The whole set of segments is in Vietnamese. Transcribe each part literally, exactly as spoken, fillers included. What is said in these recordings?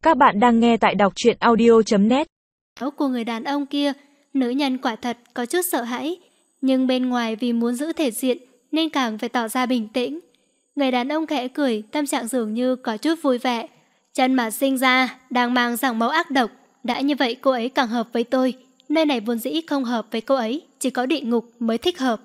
Các bạn đang nghe tại đọc truyện audio chấm net. Của người đàn ông kia, nữ nhân quả thật có chút sợ hãi, nhưng bên ngoài vì muốn giữ thể diện nên càng phải tỏ ra bình tĩnh. Người đàn ông khẽ cười, tâm trạng dường như có chút vui vẻ. Chân mà sinh ra đang mang dòng máu ác độc, đã như vậy cô ấy càng hợp với tôi. Nơi này vốn dĩ không hợp với cô ấy, chỉ có địa ngục mới thích hợp.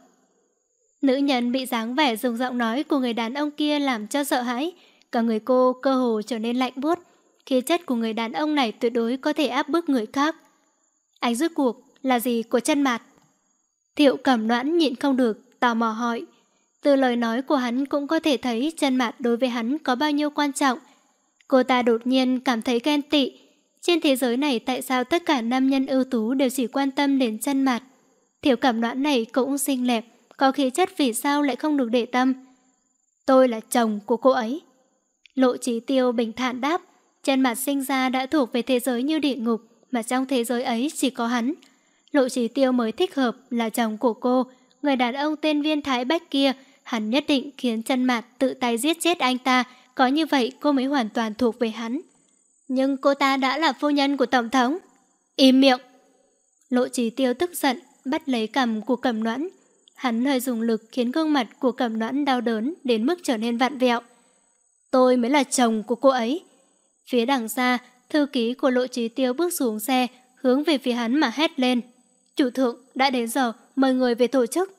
Nữ nhân bị dáng vẻ dùng giọng nói của người đàn ông kia làm cho sợ hãi, cả người cô cơ hồ trở nên lạnh buốt. Khí chất của người đàn ông này tuyệt đối có thể áp bức người khác. Anh rốt cuộc là gì của Chân Mạt? Thiệu Cẩm Noãn nhịn không được, tò mò hỏi. Từ lời nói của hắn cũng có thể thấy Chân Mạt đối với hắn có bao nhiêu quan trọng. Cô ta đột nhiên cảm thấy ghen tị. Trên thế giới này tại sao tất cả nam nhân ưu tú đều chỉ quan tâm đến Chân Mạt? Thiệu Cẩm Noãn này cũng xinh đẹp, có khí chất vì sao lại không được để tâm? Tôi là chồng của cô ấy. Lộ Chí Tiêu bình thản đáp. Chân Mạt sinh ra đã thuộc về thế giới như địa ngục, mà trong thế giới ấy chỉ có hắn. Lộ Chí Tiêu mới thích hợp là chồng của cô. Người đàn ông tên Viên Thái Bách kia, hắn nhất định khiến Chân Mạt tự tay giết chết anh ta. Có như vậy cô mới hoàn toàn thuộc về hắn. Nhưng cô ta đã là phu nhân của Tổng thống. Im miệng! Lộ Chí Tiêu tức giận, bắt lấy cằm của Cẩm Noãn. Hắn hơi dùng lực khiến gương mặt của Cẩm Noãn đau đớn đến mức trở nên vặn vẹo. Tôi mới là chồng của cô ấy. Phía đằng xa, thư ký của Lộ Chí Tiêu bước xuống xe, hướng về phía hắn mà hét lên. Chủ thượng, đã đến giờ, mời người về tổ chức.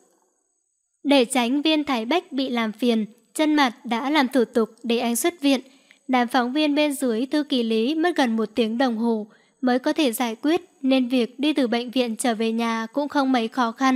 Để tránh Viên Thái Bách bị làm phiền, Chân Mạt đã làm thủ tục để anh xuất viện. Đám phóng viên bên dưới thư ký Lý mất gần một tiếng đồng hồ mới có thể giải quyết, nên việc đi từ bệnh viện trở về nhà cũng không mấy khó khăn.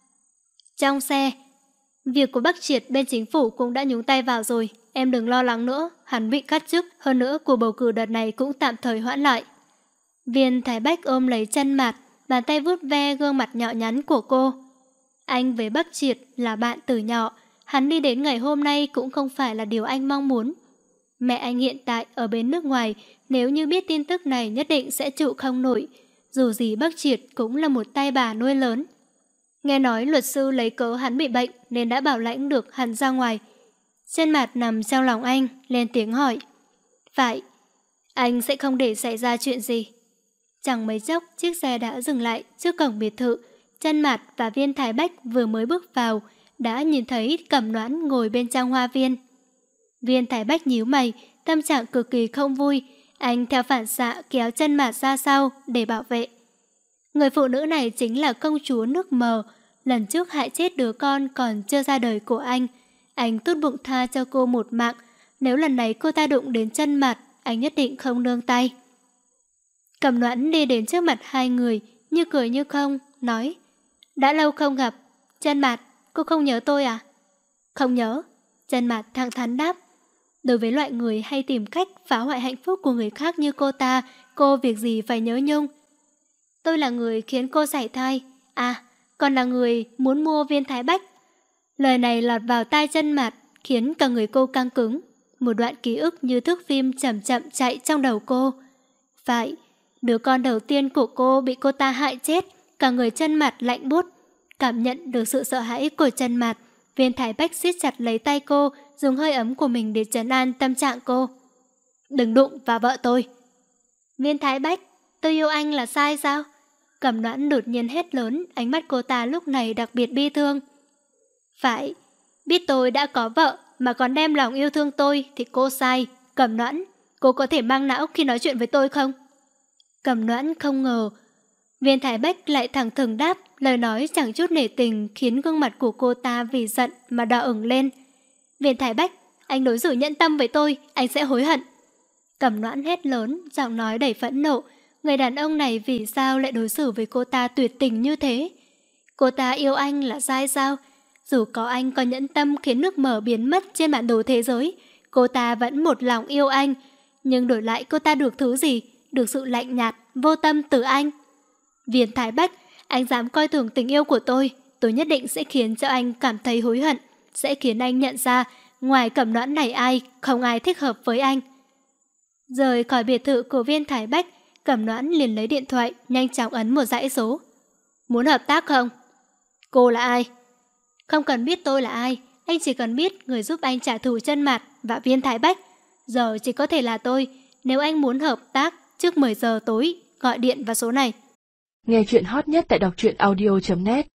Trong xe, việc của Bắc Triệt bên chính phủ cũng đã nhúng tay vào rồi. Em đừng lo lắng nữa, hắn bị cắt chức, hơn nữa cuộc bầu cử đợt này cũng tạm thời hoãn lại. Viên Thái Bách ôm lấy Chân Mạt, bàn tay vuốt ve gương mặt nhỏ nhắn của cô. Anh với Bắc Triệt là bạn từ nhỏ, hắn đi đến ngày hôm nay cũng không phải là điều anh mong muốn. Mẹ anh hiện tại ở bên nước ngoài, nếu như biết tin tức này nhất định sẽ trụ không nổi. Dù gì Bắc Triệt cũng là một tay bà nuôi lớn. Nghe nói luật sư lấy cớ hắn bị bệnh nên đã bảo lãnh được hắn ra ngoài. Chân Mạt nằm trong lòng anh, lên tiếng hỏi. Phải, anh sẽ không để xảy ra chuyện gì. Chẳng mấy chốc, chiếc xe đã dừng lại trước cổng biệt thự. Chân Mạt và Viên Thái Bách vừa mới bước vào, đã nhìn thấy Cẩm Noãn ngồi bên trong hoa viên. Viên Thái Bách nhíu mày, tâm trạng cực kỳ không vui. Anh theo phản xạ kéo Chân Mạt ra sau để bảo vệ. Người phụ nữ này chính là công chúa nước Mờ, lần trước hại chết đứa con còn chưa ra đời của anh. Anh tốt bụng tha cho cô một mạng, nếu lần này cô ta đụng đến Chân Mạt, anh nhất định không nương tay. Cẩm Noãn đi đến trước mặt hai người, như cười như không, nói. Đã lâu không gặp, Chân Mạt, cô không nhớ tôi à? Không nhớ, Chân Mạt thẳng thắn đáp. Đối với loại người hay tìm cách phá hoại hạnh phúc của người khác như cô ta, cô việc gì phải nhớ nhung. Tôi là người khiến cô sảy thai, à, còn là người muốn mua Viên Thái Bách. Lời này lọt vào tai Chân Mạt khiến cả người cô căng cứng. Một đoạn ký ức như thước phim chậm chậm chạy trong đầu cô. Phải, đứa con đầu tiên của cô bị cô ta hại chết. Cả người Chân Mạt lạnh buốt. Cảm nhận được sự sợ hãi của Chân Mạt, Viên Thái Bách siết chặt lấy tay cô, dùng hơi ấm của mình để trấn an tâm trạng cô. Đừng đụng vào vợ tôi. Viên Thái Bách, tôi yêu anh là sai sao? Cẩm Noãn đột nhiên hét lớn, ánh mắt cô ta lúc này đặc biệt bi thương. Phải, biết tôi đã có vợ mà còn đem lòng yêu thương tôi thì cô sai. Cẩm Noãn, cô có thể mang não khi nói chuyện với tôi không? Cẩm Noãn không ngờ Viên Thái Bách lại thẳng thừng đáp, lời nói chẳng chút nể tình khiến gương mặt của cô ta vì giận mà đỏ ửng lên. Viên Thái Bách, anh đối xử nhẫn tâm với tôi, anh sẽ hối hận. Cẩm Noãn hét lớn, giọng nói đầy phẫn nộ. Người đàn ông này vì sao lại đối xử với cô ta tuyệt tình như thế? Cô ta yêu anh là sai sao? Dù có anh có nhẫn tâm khiến nước Mở biến mất trên bản đồ thế giới, cô ta vẫn một lòng yêu anh. Nhưng đổi lại cô ta được thứ gì? Được sự lạnh nhạt, vô tâm từ anh. Viên Thái Bách, anh dám coi thường tình yêu của tôi, tôi nhất định sẽ khiến cho anh cảm thấy hối hận, sẽ khiến anh nhận ra ngoài Cẩm Noãn này ai, không ai thích hợp với anh. Rời khỏi biệt thự của Viên Thái Bách, Cẩm Noãn liền lấy điện thoại, nhanh chóng ấn một dãy số. Muốn hợp tác không? Cô là ai? Không cần biết tôi là ai, anh chỉ cần biết người giúp anh trả thù Chân Mạt và Viên Thái Bách. Giờ chỉ có thể là tôi, Nếu anh muốn hợp tác trước mười giờ tối, gọi điện vào số này. Nghe chuyện hot nhất tại đọc truyện audio chấm net.